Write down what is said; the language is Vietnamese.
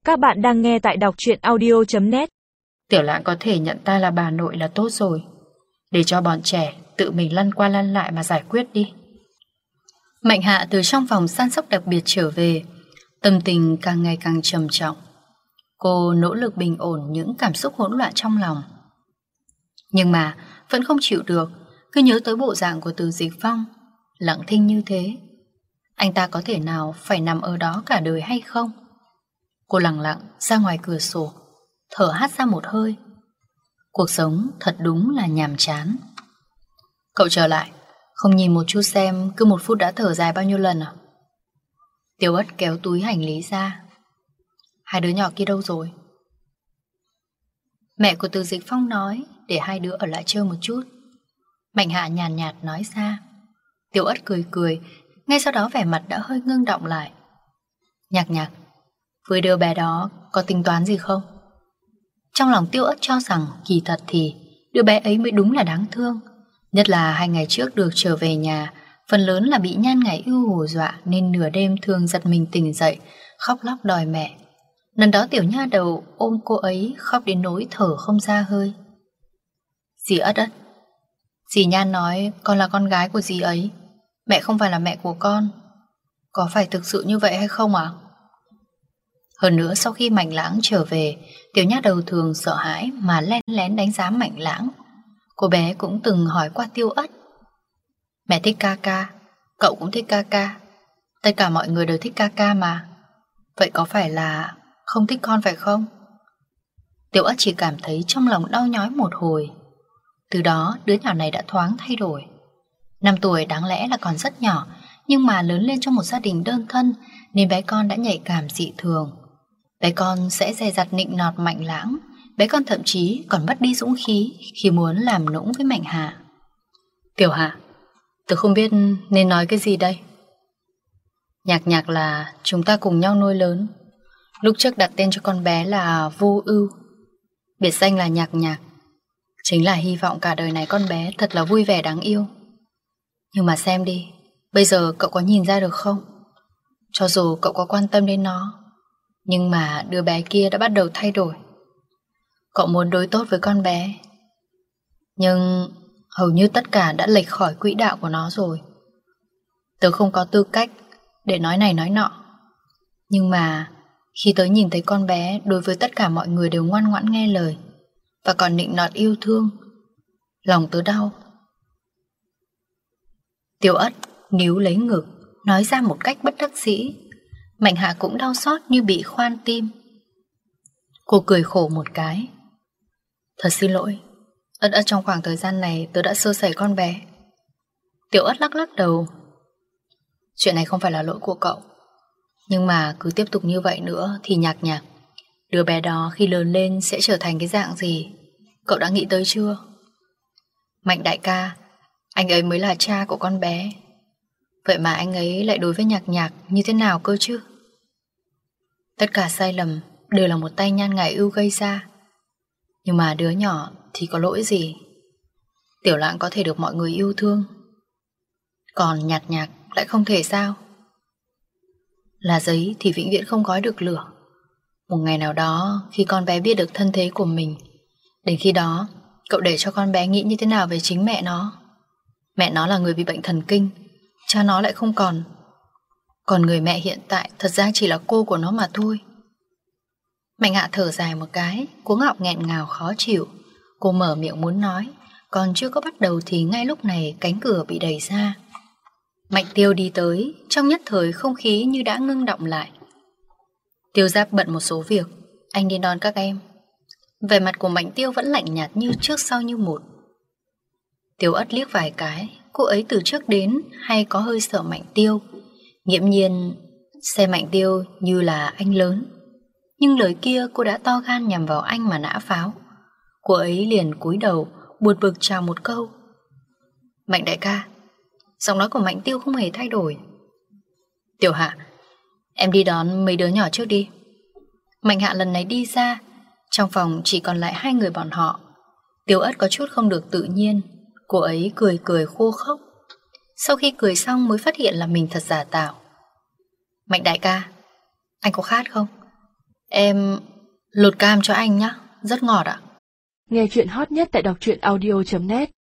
Các bạn đang nghe tại đọc truyện audio.net. Tiểu Lãng có thể nhận ta là bà nội là tốt rồi. Để cho bọn trẻ tự mình lăn qua lăn lại mà giải quyết đi. Mạnh Hạ từ trong phòng săn sóc đặc biệt trở về, tâm tình càng ngày càng trầm trọng. Cô nỗ lực bình ổn những cảm xúc hỗn loạn trong lòng. Nhưng mà vẫn không chịu được, cứ nhớ tới bộ dạng của Từ Dịch Phong, lặng thinh như thế. Anh ta có thể nào phải nằm ở đó cả đời hay không? Cô lặng lặng ra ngoài cửa sổ, thở hắt ra một hơi. Cuộc sống thật đúng là nhàm chán. Cậu trở lại, không nhìn một chút xem cứ 1 phút đã thở dài bao nhiêu lần à? Tiểu Ất kéo túi hành lý ra. 2 đứa nhỏ kia đâu rồi? Mẹ của Từ Dịch Phong nói để 2 đứa ở lại chơi một chút. Mạnh Hạ nhàn nhạt nói ra. Tiểu Ất cười cười, ngay sau đó vẻ mặt đã hơi ngưng động lại. Nhạc Nhạc, với đứa bé đó có tính toán gì không? Trong lòng Tiểu Ất cho rằng kỳ thật thì đứa bé ấy mới đúng là đáng thương. Nhất là 2 ngày trước được trở về nhà, phần lớn là bị Nhan Ngày Ưu hù dọa nên nửa đêm thường giật mình tỉnh dậy, khóc lóc đòi mẹ. Lần đó tiểu nha đầu ôm cô ấy khóc đến nỗi thở không ra hơi. Dì Ất Ất, dì Nhan nói con là con gái của dì ấy, mẹ không phải là mẹ của con. Có phải thực sự như vậy hay không ạ? Hơn nữa sau khi Mạnh Lãng trở về, tiểu nha đầu thường sợ hãi mà len lén đánh giá Mạnh Lãng. Cô bé cũng từng hỏi qua Tiêu Ất. Mẹ thích ca ca, cậu cũng thích ca ca, tất cả mọi người đều thích ca ca mà. Vậy có phải là không thích con phải không? Tiểu Ất chỉ cảm thấy trong lòng đau nhói một hồi. Từ đó đứa nhỏ này đã thoáng thay đổi. 5 tuổi đáng lẽ là còn rất nhỏ, nhưng mà lớn lên trong một gia đình đơn thân nên bé con đã nhạy cảm dị thường. Bé con sẽ dè dặt nịnh nọt Mạnh Lãng. Bé con thậm chí còn mất đi dũng khí khi muốn làm nũng với Mạnh Hạ. Tiểu Hạ, tớ không biết nên nói cái gì đây. Nhạc Nhạc là chúng ta cùng nhau nuôi lớn. Lúc trước đặt tên cho con bé là Vô Ưu, biệt danh là Nhạc Nhạc, chính là hy vọng cả đời này con bé thật là vui vẻ đáng yêu. Nhưng mà xem đi, bây giờ cậu có nhìn ra được không? Cho dù cậu có quan tâm đến nó, nhưng mà đứa bé kia đã bắt đầu thay đổi. Cậu muốn đối tốt với con bé, nhưng hầu như tất cả đã lệch khỏi quỹ đạo của nó rồi. Tớ không có tư cách để nói này nói nọ, nhưng mà khi tớ nhìn thấy con bé đối với tất cả mọi người đều ngoan ngoãn nghe lời và còn nịnh nọt yêu thương, lòng tớ đau. Tiểu Ất níu lấy ngực, nói ra một cách bất đắc dĩ. Mạnh Hạ cũng đau xót như bị khoan tim. Cô cười khổ một cái. Thật xin lỗi, Ất Ất trong khoảng thời gian này tớ đã sơ sẩy con bé. Tiểu Ất lắc lắc đầu. Chuyện này không phải là lỗi của cậu, nhưng mà cứ tiếp tục như vậy nữa thì Nhạc Nhạc, đứa bé đó khi lớn lên sẽ trở thành cái dạng gì, cậu đã nghĩ tới chưa? Mạnh đại ca, anh ấy mới là cha của con bé, vậy mà anh ấy lại đối với Nhạc Nhạc như thế nào cơ chứ? Tất cả sai lầm đều là một tay Nhan Ngày Ưu gây ra. Nhưng mà đứa nhỏ thì có lỗi gì? Tiểu Lãng có thể được mọi người yêu thương, còn Nhạc Nhạc lại không thể sao? Là giấy thì vĩnh viễn không gói được lửa. Một ngày nào đó khi con bé biết được thân thế của mình, đến khi đó cậu để cho con bé nghĩ như thế nào về chính mẹ nó. Mẹ nó là người bị bệnh thần kinh, cha nó lại không còn. Còn người mẹ hiện tại thật ra chỉ là cô của nó mà thôi. Mạnh Hạ thở dài một cái, cuống họng nghẹn ngào khó chịu. Cô mở miệng muốn nói, còn chưa có bắt đầu thì ngay lúc này cánh cửa bị đẩy ra. Mạnh Tiêu đi tới, trong nhất thời không khí như đã ngưng động lại. Tiêu Giáp bận một số việc, anh đi đón các em. Vẻ mặt của Mạnh Tiêu vẫn lạnh nhạt như trước sau như một. Tiêu Ất liếc vài cái, cô ấy từ trước đến hay có hơi sợ Mạnh Tiêu, nghiễm nhiên xem Mạnh Tiêu như là anh lớn. Nhưng lời kia cô đã to gan nhằm vào anh mà nã pháo. Cô ấy liền cúi đầu buột bực chào một câu. Mạnh đại ca. Giọng nói của Mạnh Tiêu không hề thay đổi. Tiểu Hạ, em đi đón mấy đứa nhỏ trước đi. Mạnh Hạ lần này đi ra, trong phòng chỉ còn lại 2 người bọn họ. Tiểu Ất có chút không được tự nhiên. Cô ấy cười cười khô khốc. Sau khi cười xong mới phát hiện là mình thật giả tạo. Mạnh đại ca, anh có khát không? Em lột cam cho anh nhé, rất ngọt ạ. Nghe chuyện hot nhất tại đọc truyện audio.net